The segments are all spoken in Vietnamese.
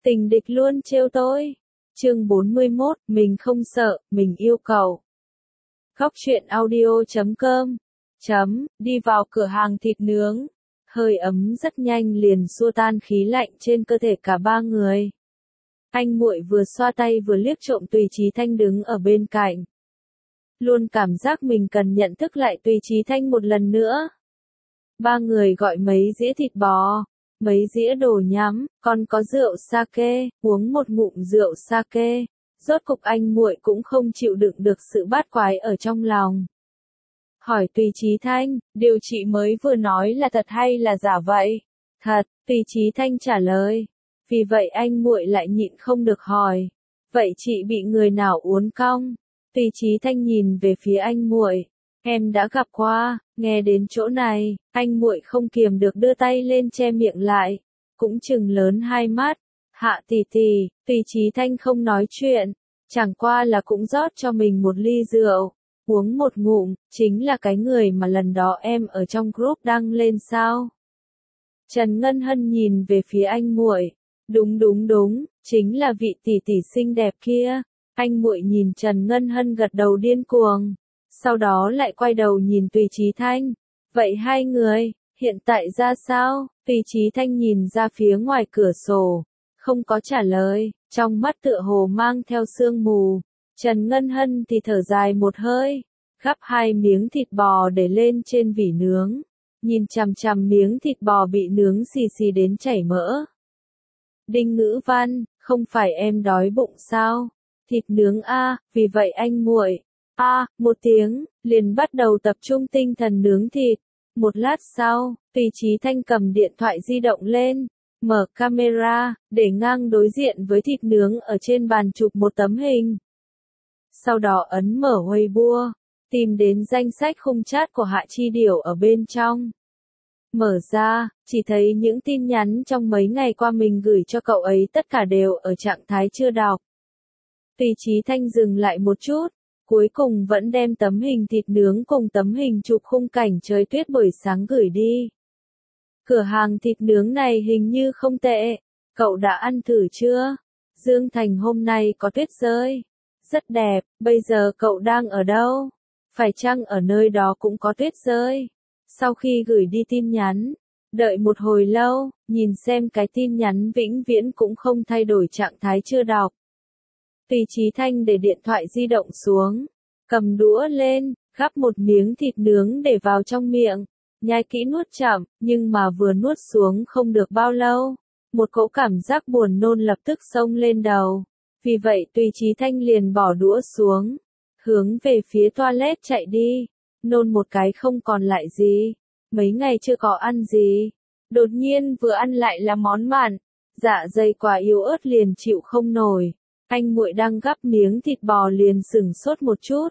Tình địch luôn trêu tôi. Chương 41, mình không sợ, mình yêu cầu. Góc truyện audio.com. Đi vào cửa hàng thịt nướng. Hơi ấm rất nhanh liền xua tan khí lạnh trên cơ thể cả ba người. Anh muội vừa xoa tay vừa liếc trộm Tùy Chí Thanh đứng ở bên cạnh. Luôn cảm giác mình cần nhận thức lại Tùy Chí Thanh một lần nữa. Ba người gọi mấy dĩa thịt bò, mấy dĩa đồ nhắm, còn có rượu sake, uống một ngụm rượu sake. Rốt cục anh muội cũng không chịu đựng được sự bát quái ở trong lòng. Hỏi Tùy Chí Thanh, điều chị mới vừa nói là thật hay là giả vậy? Thật, Tùy Chí Thanh trả lời. Vì vậy anh muội lại nhịn không được hỏi. Vậy chị bị người nào uốn cong? Tùy Chí Thanh nhìn về phía anh muội. Em đã gặp qua. Nghe đến chỗ này, anh muội không kiềm được đưa tay lên che miệng lại, cũng trừng lớn hai mắt. Hạ tỷ tỷ, Tùy Chí Thanh không nói chuyện, chẳng qua là cũng rót cho mình một ly rượu, uống một ngụm, chính là cái người mà lần đó em ở trong group đăng lên sao? Trần Ngân Hân nhìn về phía anh muội. Đúng, chính là vị tỷ tỷ xinh đẹp kia. Anh muội nhìn Trần Ngân Hân gật đầu điên cuồng. Sau đó lại quay đầu nhìn Tùy Chí Thanh. Vậy hai người, hiện tại ra sao? Tùy Chí Thanh nhìn ra phía ngoài cửa sổ, không có trả lời, trong mắt tựa hồ mang theo sương mù. Trần Ngân Hân thì thở dài một hơi, gắp hai miếng thịt bò để lên trên vỉ nướng, nhìn chằm chằm miếng thịt bò bị nướng xì xì đến chảy mỡ. Đinh Ngữ Văn, không phải em đói bụng sao? Thịt nướng a, vì vậy anh muội. Một tiếng, liền bắt đầu tập trung tinh thần nướng thịt. Một lát sau, Tùy Chí Thanh cầm điện thoại di động lên, mở camera, để ngang đối diện với thịt nướng ở trên bàn chụp một tấm hình. Sau đó ấn mở Weibo, tìm đến danh sách khung chat của Hạ Chi Điểu ở bên trong. Mở ra, chỉ thấy những tin nhắn trong mấy ngày qua mình gửi cho cậu ấy tất cả đều ở trạng thái chưa đọc. Tùy Chí Thanh dừng lại một chút, cuối cùng vẫn đem tấm hình thịt nướng cùng tấm hình chụp khung cảnh trời tuyết buổi sáng gửi đi. Cửa hàng thịt nướng này hình như không tệ, cậu đã ăn thử chưa? Dương Thành hôm nay có tuyết rơi. Rất đẹp, bây giờ cậu đang ở đâu? Phải chăng ở nơi đó cũng có tuyết rơi? Sau khi gửi đi tin nhắn, đợi một hồi lâu, nhìn xem cái tin nhắn vĩnh viễn cũng không thay đổi trạng thái chưa đọc. Tùy Chí Thanh để điện thoại di động xuống, cầm đũa lên, gắp một miếng thịt nướng để vào trong miệng, nhai kỹ nuốt chậm, nhưng mà vừa nuốt xuống không được bao lâu, một cỗ cảm giác buồn nôn lập tức xông lên đầu. Vì vậy Tùy Chí Thanh liền bỏ đũa xuống, hướng về phía toilet chạy đi, nôn một cái không còn lại gì. Mấy ngày chưa có ăn gì, đột nhiên vừa ăn lại là món mặn, dạ dày quá yếu ớt liền chịu không nổi. Anh muội đang gắp miếng thịt bò liền sửng sốt một chút.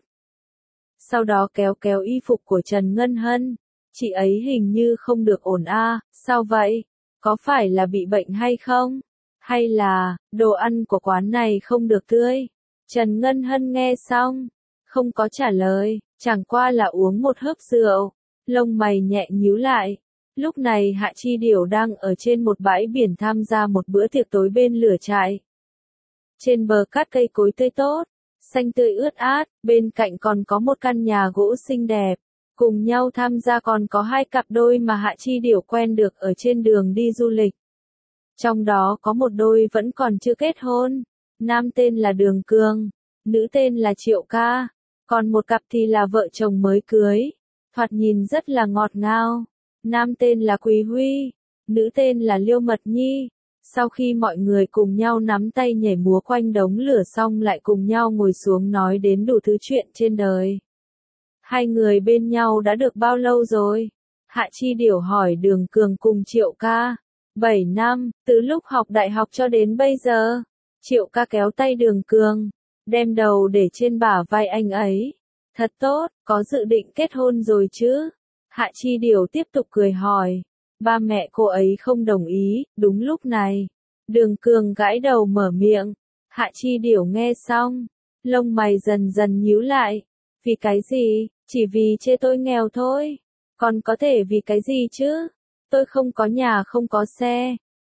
Sau đó kéo kéo y phục của Trần Ngân Hân. Chị ấy hình như không được ổn a, sao vậy? Có phải là bị bệnh hay không? Hay là, đồ ăn của quán này không được tươi? Trần Ngân Hân nghe xong, không có trả lời, chẳng qua là uống một hớp rượu, lông mày nhẹ nhíu lại. Lúc này Hạ Chi Điểu đang ở trên một bãi biển tham gia một bữa tiệc tối bên lửa trại. Trên bờ cát cây cối tươi tốt, xanh tươi ướt át, bên cạnh còn có một căn nhà gỗ xinh đẹp. Cùng nhau tham gia còn có hai cặp đôi mà Hạ Chi Điểu quen được ở trên đường đi du lịch. Trong đó có một đôi vẫn còn chưa kết hôn, nam tên là Đường Cường, nữ tên là Triệu Ca, còn một cặp thì là vợ chồng mới cưới, thoạt nhìn rất là ngọt ngào. Nam tên là Quý Huy, nữ tên là Liêu Mật Nhi. Sau khi mọi người cùng nhau nắm tay nhảy múa quanh đống lửa xong lại cùng nhau ngồi xuống nói đến đủ thứ chuyện trên đời. Hai người bên nhau đã được bao lâu rồi? Hạ Chi Điểu hỏi Đường Cường cùng Triệu Ca. 7 năm, từ lúc học đại học cho đến bây giờ. Triệu Ca kéo tay Đường Cường, đem đầu để trên bả vai anh ấy. Thật tốt, có dự định kết hôn rồi chứ? Hạ Chi Điểu tiếp tục cười hỏi. Ba mẹ cô ấy không đồng ý. Đúng lúc này, Đường Cường gãi đầu mở miệng. Hạ Chi Điểu nghe xong, lông mày dần dần nhíu lại. Vì cái gì? Chỉ vì chê tôi nghèo thôi. Còn có thể vì cái gì chứ? Tôi không có nhà không có xe,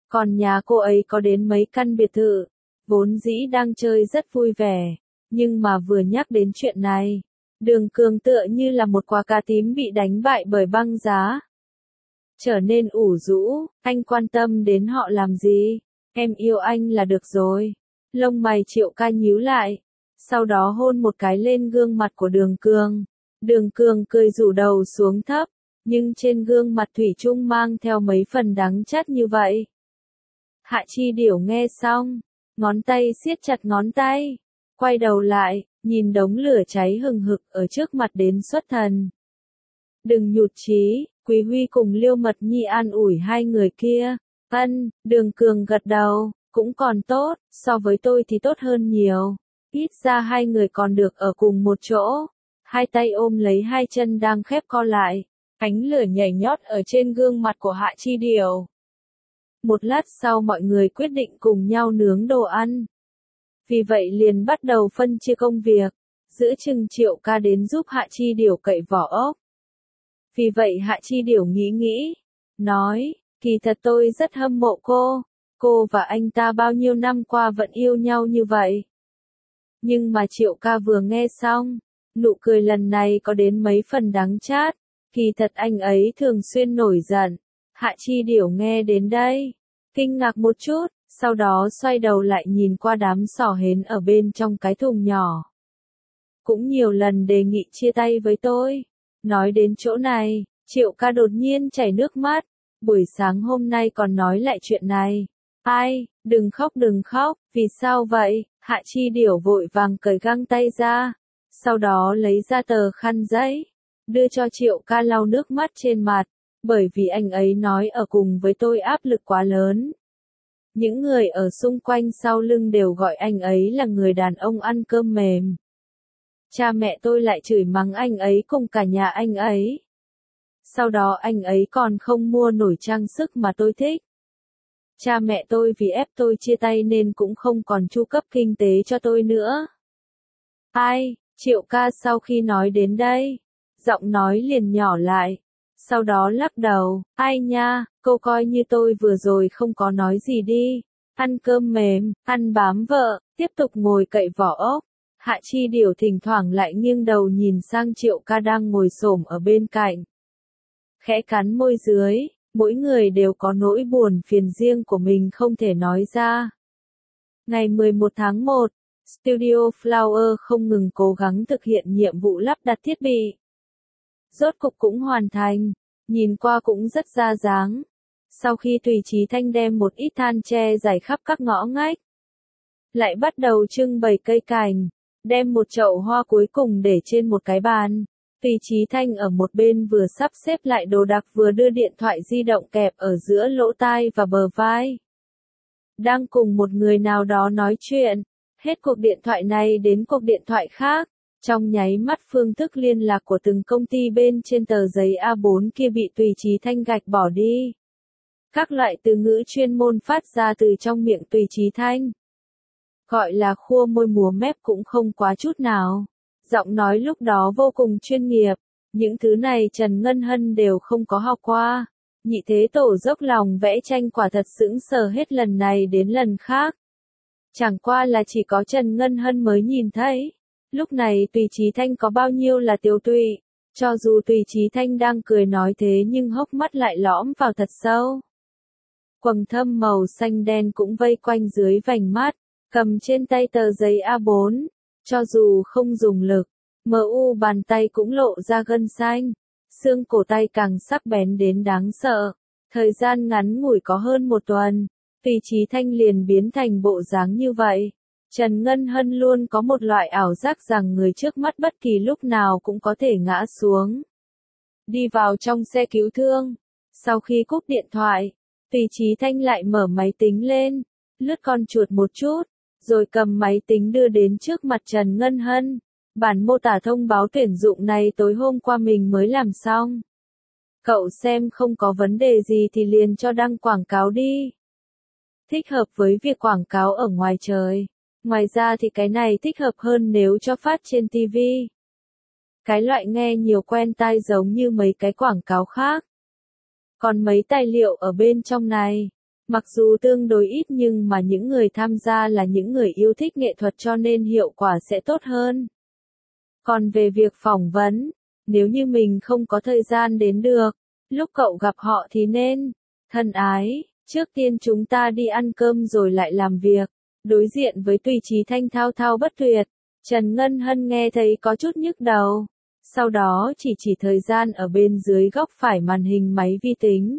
Còn nhà cô ấy có đến mấy căn biệt thự, vốn dĩ đang chơi rất vui vẻ, nhưng mà vừa nhắc đến chuyện này, Đường Cường tựa như là một quả cà tím bị đánh bại bởi băng giá. Trở nên ủ rũ, anh quan tâm đến họ làm gì? Em yêu anh là được rồi. Lông mày Triệu Ca nhíu lại, sau đó hôn một cái lên gương mặt của Đường Cường. Đường Cường cười rủ đầu xuống thấp, nhưng trên gương mặt thủy chung mang theo mấy phần đắng chát như vậy. Hạ Chi Điểu nghe xong, ngón tay siết chặt ngón tay, quay đầu lại, nhìn đống lửa cháy hừng hực ở trước mặt đến xuất thần. Đừng nhụt chí, Quý Huy cùng Liêu Mật Nhi an ủi hai người kia. Đường Cường gật đầu, cũng còn tốt, so với tôi thì tốt hơn nhiều. Ít ra hai người còn được ở cùng một chỗ. Hai tay ôm lấy hai chân đang khép co lại, ánh lửa nhảy nhót ở trên gương mặt của Hạ Chi Điểu. Một lát sau mọi người quyết định cùng nhau nướng đồ ăn. Vì vậy liền bắt đầu phân chia công việc, giữa chừng Triệu Ca đến giúp Hạ Chi Điểu cậy vỏ ốc. Vì vậy Hạ Chi Điểu nghĩ nghĩ, nói, kỳ thật tôi rất hâm mộ cô và anh ta bao nhiêu năm qua vẫn yêu nhau như vậy. Nhưng mà Triệu Ca vừa nghe xong, nụ cười lần này có đến mấy phần đắng chát, kỳ thật anh ấy thường xuyên nổi giận. Hạ Chi Điểu nghe đến đây, kinh ngạc một chút, sau đó xoay đầu lại nhìn qua đám sò hến ở bên trong cái thùng nhỏ. Cũng nhiều lần đề nghị chia tay với tôi. Nói đến chỗ này, Triệu Ca đột nhiên chảy nước mắt, buổi sáng hôm nay còn nói lại chuyện này. Ai, đừng khóc, vì sao vậy? Hạ Chi Điểu vội vàng cởi găng tay ra, sau đó lấy ra tờ khăn giấy, đưa cho Triệu Ca lau nước mắt trên mặt, bởi vì anh ấy nói ở cùng với tôi áp lực quá lớn. Những người ở xung quanh sau lưng đều gọi anh ấy là người đàn ông ăn cơm mềm. Cha mẹ tôi lại chửi mắng anh ấy cùng cả nhà anh ấy. Sau đó anh ấy còn không mua nổi trang sức mà tôi thích. Cha mẹ tôi vì ép tôi chia tay nên cũng không còn chu cấp kinh tế cho tôi nữa. Ai, Triệu Ca sau khi nói đến đây, giọng nói liền nhỏ lại. Sau đó lắc đầu, ai nha, cô coi như tôi vừa rồi không có nói gì đi. Ăn cơm mềm, ăn bám vợ, tiếp tục ngồi cậy vỏ ốc. Hạ Chi Điểu thỉnh thoảng lại nghiêng đầu nhìn sang Triệu Ca đang ngồi xổm ở bên cạnh. Khẽ cắn môi dưới, mỗi người đều có nỗi buồn phiền riêng của mình không thể nói ra. Ngày 11 tháng 1, Studio Flower không ngừng cố gắng thực hiện nhiệm vụ lắp đặt thiết bị. Rốt cục cũng hoàn thành, nhìn qua cũng rất ra dáng. Sau khi Tùy Chí Thanh đem một ít than tre rải khắp các ngõ ngách, lại bắt đầu trưng bày cây cảnh, đem một chậu hoa cuối cùng để trên một cái bàn. Tùy Chí Thanh ở một bên vừa sắp xếp lại đồ đạc vừa đưa điện thoại di động kẹp ở giữa lỗ tai và bờ vai. Đang cùng một người nào đó nói chuyện, hết cuộc điện thoại này đến cuộc điện thoại khác. Trong nháy mắt phương thức liên lạc của từng công ty bên trên tờ giấy A4 kia bị Tùy Chí Thanh gạch bỏ đi. Các loại từ ngữ chuyên môn phát ra từ trong miệng Tùy Chí Thanh. Gọi là khua môi múa mép cũng không quá chút nào. Giọng nói lúc đó vô cùng chuyên nghiệp. Những thứ này Trần Ngân Hân đều không có học qua. Nhị Thế Tổ dốc lòng vẽ tranh quả thật sững sờ hết lần này đến lần khác. Chẳng qua là chỉ có Trần Ngân Hân mới nhìn thấy. Lúc này Tùy Chí Thanh có bao nhiêu là tiêu tụy. Cho dù Tùy Chí Thanh đang cười nói thế nhưng hốc mắt lại lõm vào thật sâu. Quầng thâm màu xanh đen cũng vây quanh dưới vành mắt, cầm trên tay tờ giấy A4. Cho dù không dùng lực, MU bàn tay cũng lộ ra gân xanh. Xương cổ tay càng sắc bén đến đáng sợ. Thời gian ngắn ngủi có hơn một tuần, Tùy Chí Thanh liền biến thành bộ dáng như vậy. Trần Ngân Hân luôn có một loại ảo giác rằng người trước mắt bất kỳ lúc nào cũng có thể ngã xuống. Đi vào trong xe cứu thương. Sau khi cúp điện thoại, Tùy Chí Thanh lại mở máy tính lên, lướt con chuột một chút, rồi cầm máy tính đưa đến trước mặt Trần Ngân Hân. Bản mô tả thông báo tuyển dụng này tối hôm qua mình mới làm xong. Cậu xem không có vấn đề gì thì liền cho đăng quảng cáo đi. Thích hợp với việc quảng cáo ở ngoài trời. Ngoài ra thì cái này thích hợp hơn nếu cho phát trên TV. Cái loại nghe nhiều quen tai giống như mấy cái quảng cáo khác. Còn mấy tài liệu ở bên trong này, Mặc dù tương đối ít nhưng mà những người tham gia là những người yêu thích nghệ thuật cho nên hiệu quả sẽ tốt hơn. Còn về việc phỏng vấn, nếu như mình không có thời gian đến được, lúc cậu gặp họ thì nên, thân ái, trước tiên chúng ta đi ăn cơm rồi lại làm việc. Đối diện với Tùy Chí Thanh thao thao bất tuyệt, Trần Ngân Hân nghe thấy có chút nhức đầu. Sau đó chỉ thời gian ở bên dưới góc phải màn hình máy vi tính.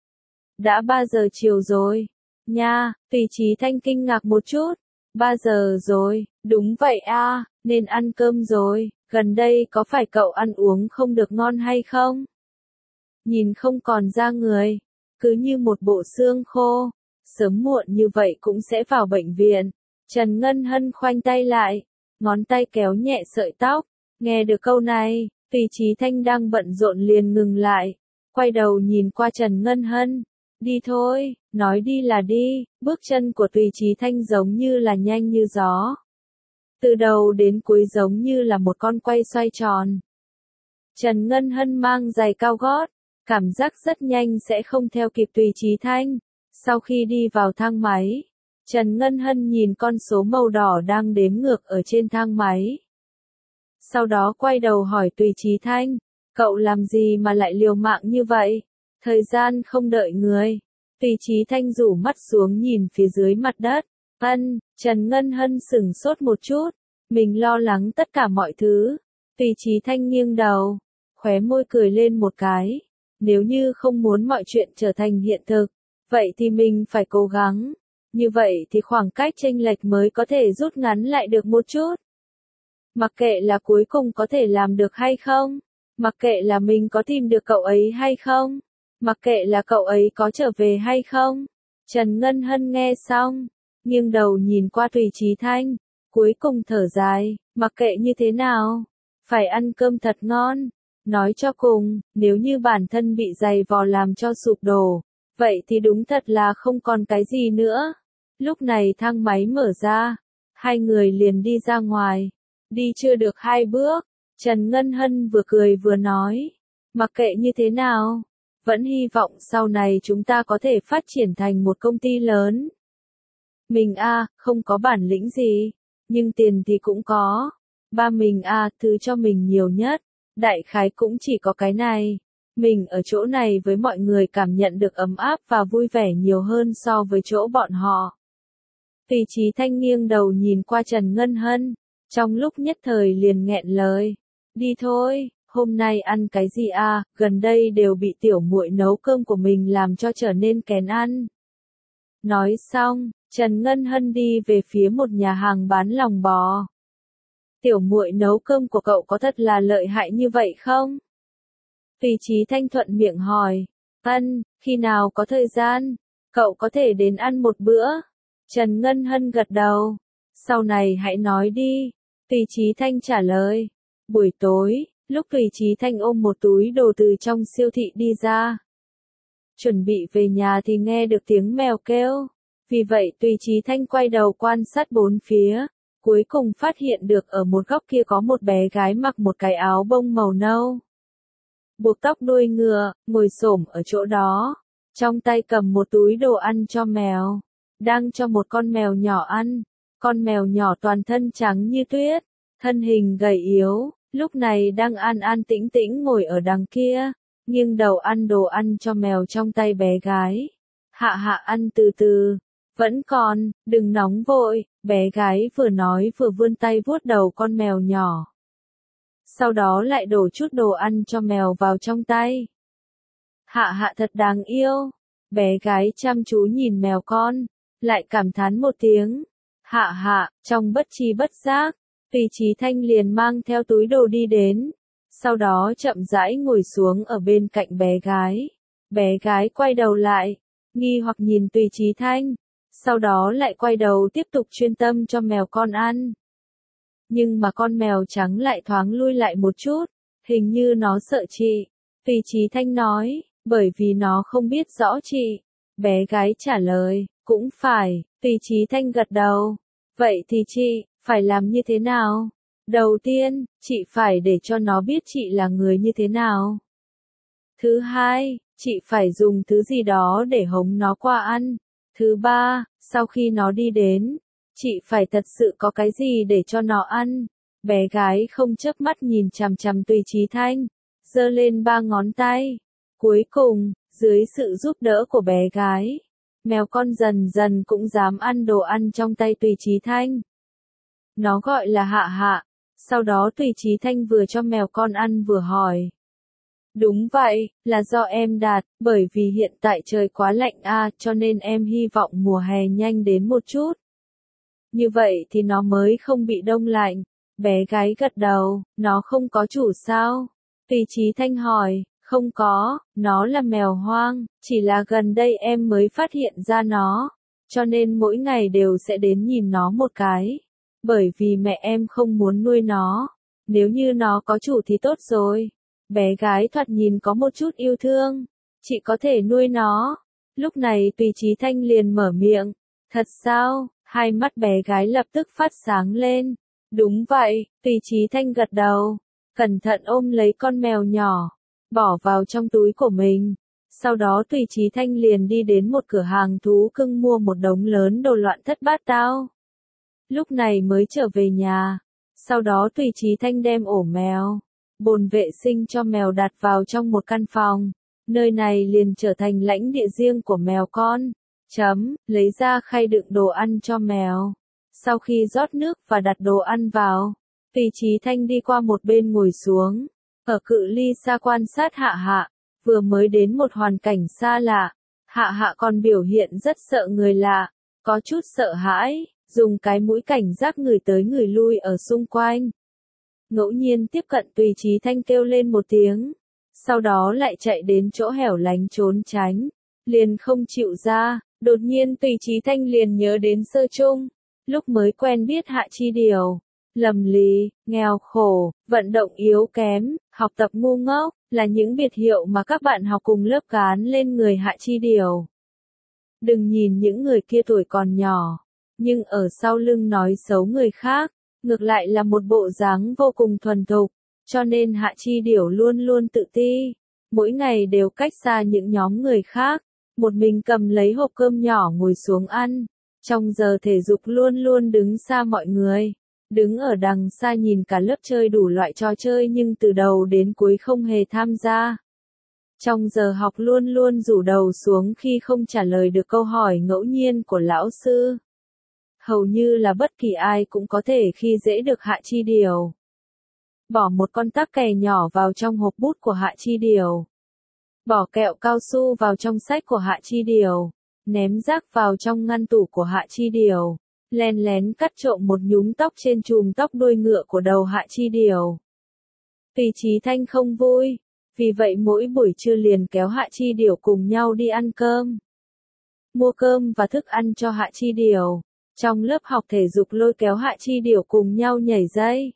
Đã 3 giờ chiều rồi. Nha, Tùy Chí Thanh kinh ngạc một chút. 3 giờ rồi, đúng vậy a, nên ăn cơm rồi, gần đây có phải cậu ăn uống không được ngon hay không? Nhìn không còn da người, cứ như một bộ xương khô, sớm muộn như vậy cũng sẽ vào bệnh viện. Trần Ngân Hân khoanh tay lại, ngón tay kéo nhẹ sợi tóc, nghe được câu này, Tùy Chí Thanh đang bận rộn liền ngừng lại, quay đầu nhìn qua Trần Ngân Hân. Đi thôi, nói đi là đi, bước chân của Tùy Chí Thanh giống như là nhanh như gió. Từ đầu đến cuối giống như là một con quay xoay tròn. Trần Ngân Hân mang giày cao gót, cảm giác rất nhanh sẽ không theo kịp Tùy Chí Thanh. Sau khi đi vào thang máy, Trần Ngân Hân nhìn con số màu đỏ đang đếm ngược ở trên thang máy. Sau đó quay đầu hỏi Tùy Chí Thanh, cậu làm gì mà lại liều mạng như vậy? Thời gian không đợi người. Tùy Chí Thanh rủ mắt xuống nhìn phía dưới mặt đất. Trần Ngân Hân sửng sốt một chút. Mình lo lắng tất cả mọi thứ. Tùy Chí Thanh nghiêng đầu, khóe môi cười lên một cái. Nếu như không muốn mọi chuyện trở thành hiện thực, vậy thì mình phải cố gắng. Như vậy thì khoảng cách chênh lệch mới có thể rút ngắn lại được một chút. Mặc kệ là cuối cùng có thể làm được hay không, mặc kệ là mình có tìm được cậu ấy hay không, mặc kệ là cậu ấy có trở về hay không. Trần Ngân Hân nghe xong, nghiêng đầu nhìn qua Tùy Chí Thanh, cuối cùng thở dài, mặc kệ như thế nào, phải ăn cơm thật ngon. Nói cho cùng, nếu như bản thân bị giày vò làm cho sụp đổ, vậy thì đúng thật là không còn cái gì nữa. Lúc này thang máy mở ra, hai người liền đi ra ngoài. Đi chưa được 2 bước, Trần Ngân Hân vừa cười vừa nói, mặc kệ như thế nào, vẫn hy vọng sau này chúng ta có thể phát triển thành một công ty lớn. Mình không có bản lĩnh gì, nhưng tiền thì cũng có. Ba mình thứ cho mình nhiều nhất, đại khái cũng chỉ có cái này. Mình ở chỗ này với mọi người cảm nhận được ấm áp và vui vẻ nhiều hơn so với chỗ bọn họ. Tùy Chí Thanh nghiêng đầu nhìn qua Trần Ngân Hân, trong lúc nhất thời liền nghẹn lời. Đi thôi, hôm nay ăn cái gì gần đây đều bị tiểu muội nấu cơm của mình làm cho trở nên kén ăn. Nói xong, Trần Ngân Hân đi về phía một nhà hàng bán lòng bò. Tiểu muội nấu cơm của cậu có thật là lợi hại như vậy không? Tùy Chí Thanh thuận miệng hỏi. Khi nào có thời gian, cậu có thể đến ăn một bữa. Trần Ngân Hân gật đầu. Sau này hãy nói đi. Tùy Chí Thanh trả lời. Buổi tối, lúc Tùy Chí Thanh ôm một túi đồ từ trong siêu thị đi ra. Chuẩn bị về nhà thì nghe được tiếng mèo kêu. Vì vậy Tùy Chí Thanh quay đầu quan sát bốn phía. Cuối cùng phát hiện được ở một góc kia có một bé gái mặc một cái áo bông màu nâu. Buộc tóc đuôi ngựa, ngồi xổm ở chỗ đó. Trong tay cầm một túi đồ ăn cho mèo. Đang cho một con mèo nhỏ ăn. Con mèo nhỏ toàn thân trắng như tuyết. Thân hình gầy yếu, lúc này đang an an tĩnh tĩnh ngồi ở đằng kia. Nghiêng đầu ăn đồ ăn cho mèo trong tay bé gái. Hạ ăn từ từ. Vẫn còn, đừng nóng vội, bé gái vừa nói vừa vươn tay vuốt đầu con mèo nhỏ. Sau đó lại đổ chút đồ ăn cho mèo vào trong tay. Hạ thật đáng yêu. Bé gái chăm chú nhìn mèo con, lại cảm thán một tiếng. Hạ, trong bất tri bất giác, Tùy Chí Thanh liền mang theo túi đồ đi đến. Sau đó chậm rãi ngồi xuống ở bên cạnh bé gái. Bé gái quay đầu lại, nghi hoặc nhìn Tùy Chí Thanh. Sau đó lại quay đầu tiếp tục chuyên tâm cho mèo con ăn. Nhưng mà con mèo trắng lại thoáng lui lại một chút, hình như nó sợ chị. Tùy Chí Thanh nói, bởi vì nó không biết rõ chị. Bé gái trả lời, cũng phải. Tùy Chí Thanh gật đầu. Vậy thì chị, phải làm như thế nào? Đầu tiên, chị phải để cho nó biết chị là người như thế nào. Thứ hai, chị phải dùng thứ gì đó để hống nó qua ăn. Thứ ba, sau khi nó đi đến, chị phải thật sự có cái gì để cho nó ăn. Bé gái không chớp mắt nhìn chằm chằm Tùy Chí Thanh, giơ lên 3 ngón tay. Cuối cùng, dưới sự giúp đỡ của bé gái, mèo con dần dần cũng dám ăn đồ ăn trong tay Tùy Chí Thanh. Nó gọi là Hạ Hạ. Sau đó Tùy Chí Thanh vừa cho mèo con ăn vừa hỏi. Đúng vậy, là do em đạt, bởi vì hiện tại trời quá lạnh cho nên em hy vọng mùa hè nhanh đến một chút. Như vậy thì nó mới không bị đông lạnh. Bé gái gật đầu, nó không có chủ sao? Tùy Chí Thanh hỏi, không có, nó là mèo hoang, chỉ là gần đây em mới phát hiện ra nó, cho nên mỗi ngày đều sẽ đến nhìn nó một cái. Bởi vì mẹ em không muốn nuôi nó, nếu như nó có chủ thì tốt rồi. Bé gái thoạt nhìn có một chút yêu thương, chị có thể nuôi nó. Lúc này Tùy Chí Thanh liền mở miệng, thật sao? Hai mắt bé gái lập tức phát sáng lên. Đúng vậy, Tùy Chí Thanh gật đầu, cẩn thận ôm lấy con mèo nhỏ, bỏ vào trong túi của mình. Sau đó Tùy Chí Thanh liền đi đến một cửa hàng thú cưng mua một đống lớn đồ loạn thất bát tao. Lúc này mới trở về nhà. Sau đó Tùy Chí Thanh đem ổ mèo, bồn vệ sinh cho mèo đặt vào trong một căn phòng. Nơi này liền trở thành lãnh địa riêng của mèo con. Lấy ra khay đựng đồ ăn cho mèo. Sau khi rót nước và đặt đồ ăn vào, Tùy Chí Thanh đi qua một bên ngồi xuống, ở cự ly xa quan sát Hạ Hạ. Vừa mới đến một hoàn cảnh xa lạ, Hạ Hạ còn biểu hiện rất sợ người lạ, có chút sợ hãi, dùng cái mũi cảnh giác người tới người lui ở xung quanh. Ngẫu nhiên tiếp cận Tùy Chí Thanh kêu lên một tiếng, sau đó lại chạy đến chỗ hẻo lánh trốn tránh, liền không chịu ra. Đột nhiên Tùy Chí Thanh liền nhớ đến sơ chung, lúc mới quen biết Hạ Chi Điều, lầm lì, nghèo khổ, vận động yếu kém, học tập ngu ngốc, là những biệt hiệu mà các bạn học cùng lớp gán lên người Hạ Chi Điều. Đừng nhìn những người kia tuổi còn nhỏ, nhưng ở sau lưng nói xấu người khác, ngược lại là một bộ dáng vô cùng thuần thục, cho nên Hạ Chi Điều luôn luôn tự ti, mỗi ngày đều cách xa những nhóm người khác. Một mình cầm lấy hộp cơm nhỏ ngồi xuống ăn, trong giờ thể dục luôn luôn đứng xa mọi người, đứng ở đằng xa nhìn cả lớp chơi đủ loại trò chơi nhưng từ đầu đến cuối không hề tham gia. Trong giờ học luôn luôn rủ đầu xuống khi không trả lời được câu hỏi ngẫu nhiên của lão sư. Hầu như là bất kỳ ai cũng có thể khi dễ được Hạ Chi Điều. Bỏ một con tắc kè nhỏ vào trong hộp bút của Hạ Chi Điều. Bỏ kẹo cao su vào trong sách của Hạ Chi Điều, ném rác vào trong ngăn tủ của Hạ Chi Điều, len lén cắt trộm một nhúm tóc trên chùm tóc đuôi ngựa của đầu Hạ Chi Điều. Tùy Chí Thanh không vui, vì vậy mỗi buổi trưa liền kéo Hạ Chi Điều cùng nhau đi ăn cơm. Mua cơm và thức ăn cho Hạ Chi Điều, trong lớp học thể dục lôi kéo Hạ Chi Điều cùng nhau nhảy dây,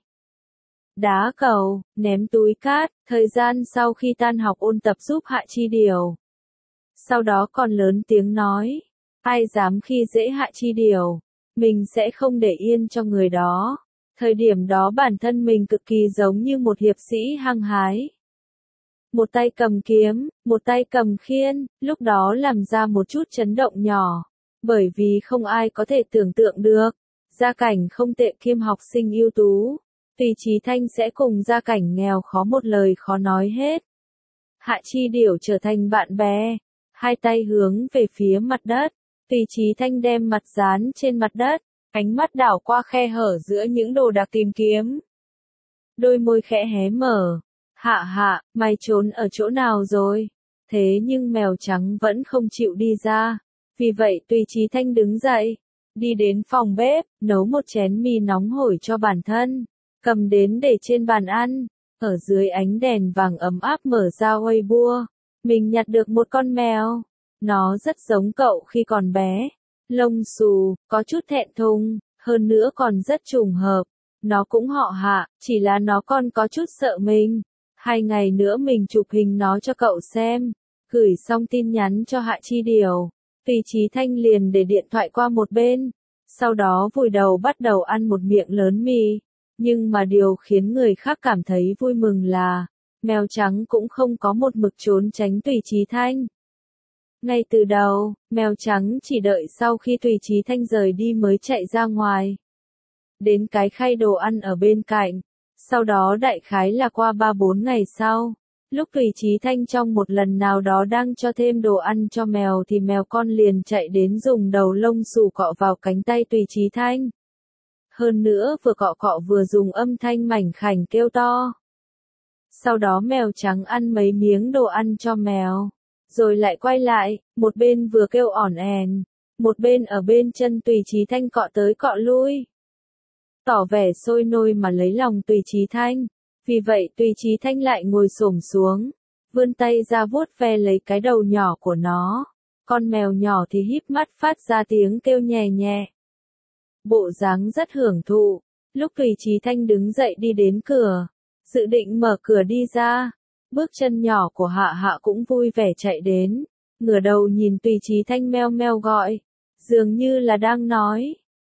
đá cầu, ném túi cát, thời gian sau khi tan học ôn tập giúp Hạ Chi Điều. Sau đó còn lớn tiếng nói, ai dám khi dễ Hạ Chi Điều, mình sẽ không để yên cho người đó. Thời điểm đó bản thân mình cực kỳ giống như một hiệp sĩ hăng hái. Một tay cầm kiếm, một tay cầm khiên, lúc đó làm ra một chút chấn động nhỏ, bởi vì không ai có thể tưởng tượng được, gia cảnh không tệ kiêm học sinh ưu tú. Tùy Chí Thanh sẽ cùng gia cảnh nghèo khó một lời khó nói hết. Hạ Chi Điều trở thành bạn bè, hai tay hướng về phía mặt đất, Tùy Chí Thanh đem mặt dán trên mặt đất, ánh mắt đảo qua khe hở giữa những đồ đạc tìm kiếm. Đôi môi khẽ hé mở, Hạ Hạ, mày trốn ở chỗ nào rồi? Thế nhưng mèo trắng vẫn không chịu đi ra, vì vậy Tùy Chí Thanh đứng dậy, đi đến phòng bếp, nấu một chén mì nóng hổi cho bản thân. Cầm đến để trên bàn ăn, ở dưới ánh đèn vàng ấm áp mở ra Weibo, mình nhặt được một con mèo, nó rất giống cậu khi còn bé, lông xù, có chút thẹn thùng, hơn nữa còn rất trùng hợp, nó cũng họ Hạ, chỉ là nó còn có chút sợ mình. 2 ngày nữa mình chụp hình nó cho cậu xem, gửi xong tin nhắn cho Hạ Chi Điều, Tùy Chí Thanh liền để điện thoại qua một bên, sau đó vùi đầu bắt đầu ăn một miệng lớn mì. Nhưng mà điều khiến người khác cảm thấy vui mừng là, mèo trắng cũng không có một mực trốn tránh Tùy Chí Thanh. Ngay từ đầu, mèo trắng chỉ đợi sau khi Tùy Chí Thanh rời đi mới chạy ra ngoài. Đến cái khay đồ ăn ở bên cạnh. Sau đó đại khái là qua 3-4 ngày sau. Lúc Tùy Chí Thanh trong một lần nào đó đang cho thêm đồ ăn cho mèo thì mèo con liền chạy đến dùng đầu lông xù cọ vào cánh tay Tùy Chí Thanh. Hơn nữa vừa cọ cọ vừa dùng âm thanh mảnh khảnh kêu to. Sau đó mèo trắng ăn mấy miếng đồ ăn cho mèo. Rồi lại quay lại, một bên vừa kêu ỏn ẻn, một bên ở bên chân Tùy Chí Thanh cọ tới cọ lui. Tỏ vẻ sôi nôi mà lấy lòng Tùy Chí Thanh. Vì vậy Tùy Chí Thanh lại ngồi xổm xuống, vươn tay ra vuốt ve lấy cái đầu nhỏ của nó. Con mèo nhỏ thì híp mắt phát ra tiếng kêu nhẹ nhẹ. Bộ dáng rất hưởng thụ. Lúc Tùy Chí Thanh đứng dậy đi đến cửa, dự định mở cửa đi ra, bước chân nhỏ của Hạ Hạ cũng vui vẻ chạy đến, ngửa đầu nhìn Tùy Chí Thanh meo meo gọi, dường như là đang nói,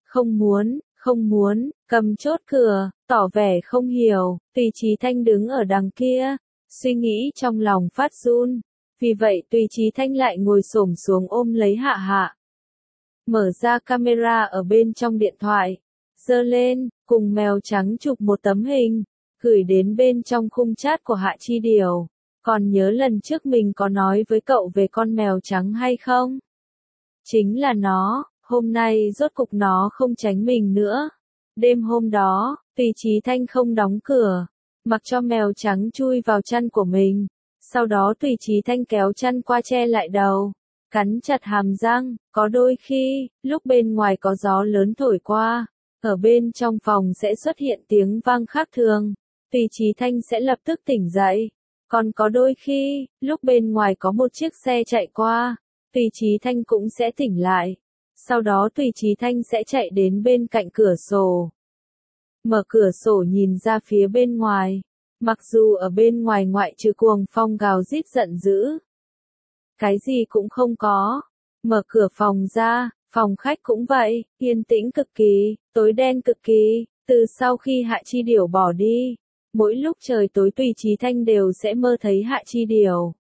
không muốn, cầm chốt cửa, tỏ vẻ không hiểu. Tùy Chí Thanh đứng ở đằng kia, suy nghĩ trong lòng phát run, vì vậy Tùy Chí Thanh lại ngồi xổm xuống ôm lấy Hạ Hạ. Mở ra camera ở bên trong điện thoại, giơ lên, cùng mèo trắng chụp một tấm hình, gửi đến bên trong khung chat của Hạ Chi Điều. Còn nhớ lần trước mình có nói với cậu về con mèo trắng hay không? Chính là nó, hôm nay rốt cục nó không tránh mình nữa. Đêm hôm đó, Tùy Chí Thanh không đóng cửa, mặc cho mèo trắng chui vào chăn của mình. Sau đó Tùy Chí Thanh kéo chăn qua che lại đầu, cắn chặt hàm răng. Có đôi khi, lúc bên ngoài có gió lớn thổi qua, ở bên trong phòng sẽ xuất hiện tiếng vang khác thường. Tùy Chí Thanh sẽ lập tức tỉnh dậy. Còn có đôi khi, lúc bên ngoài có một chiếc xe chạy qua, Tùy Chí Thanh cũng sẽ tỉnh lại. Sau đó Tùy Chí Thanh sẽ chạy đến bên cạnh cửa sổ. Mở cửa sổ nhìn ra phía bên ngoài. Mặc dù ở bên ngoài ngoại trừ cuồng phong gào rít giận dữ, cái gì cũng không có. Mở cửa phòng ra, phòng khách cũng vậy, yên tĩnh cực kỳ, tối đen cực kỳ. Từ sau khi Hạ Chi Điểu bỏ đi, mỗi lúc trời tối Tùy Chí Thanh đều sẽ mơ thấy Hạ Chi Điểu.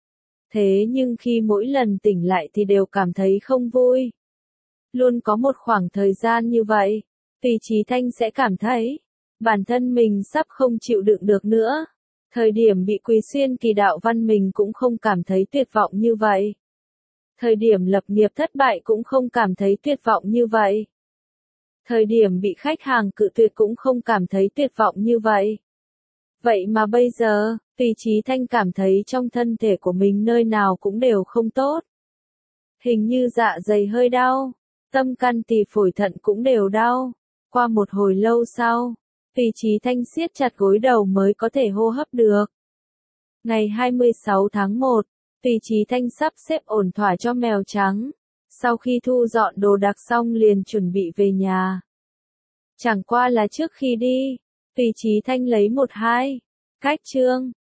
Thế nhưng khi mỗi lần tỉnh lại thì đều cảm thấy không vui. Luôn có một khoảng thời gian như vậy, Tùy Chí Thanh sẽ cảm thấy bản thân mình sắp không chịu đựng được nữa. Thời điểm bị Quý Xuyên Kỳ đạo văn mình cũng không cảm thấy tuyệt vọng như vậy. Thời điểm lập nghiệp thất bại cũng không cảm thấy tuyệt vọng như vậy. Thời điểm bị khách hàng cự tuyệt cũng không cảm thấy tuyệt vọng như vậy. Vậy mà bây giờ, Tùy Chí Thanh cảm thấy trong thân thể của mình nơi nào cũng đều không tốt. Hình như dạ dày hơi đau, tâm can tỳ phổi thận cũng đều đau. Qua một hồi lâu sau, Tùy Chí Thanh siết chặt gối đầu mới có thể hô hấp được. Ngày 26 tháng 1, Tùy Chí Thanh sắp xếp ổn thỏa cho mèo trắng. Sau khi thu dọn đồ đạc xong liền chuẩn bị về nhà. Chẳng qua là trước khi đi, Tùy Chí Thanh lấy 1-2 cách chương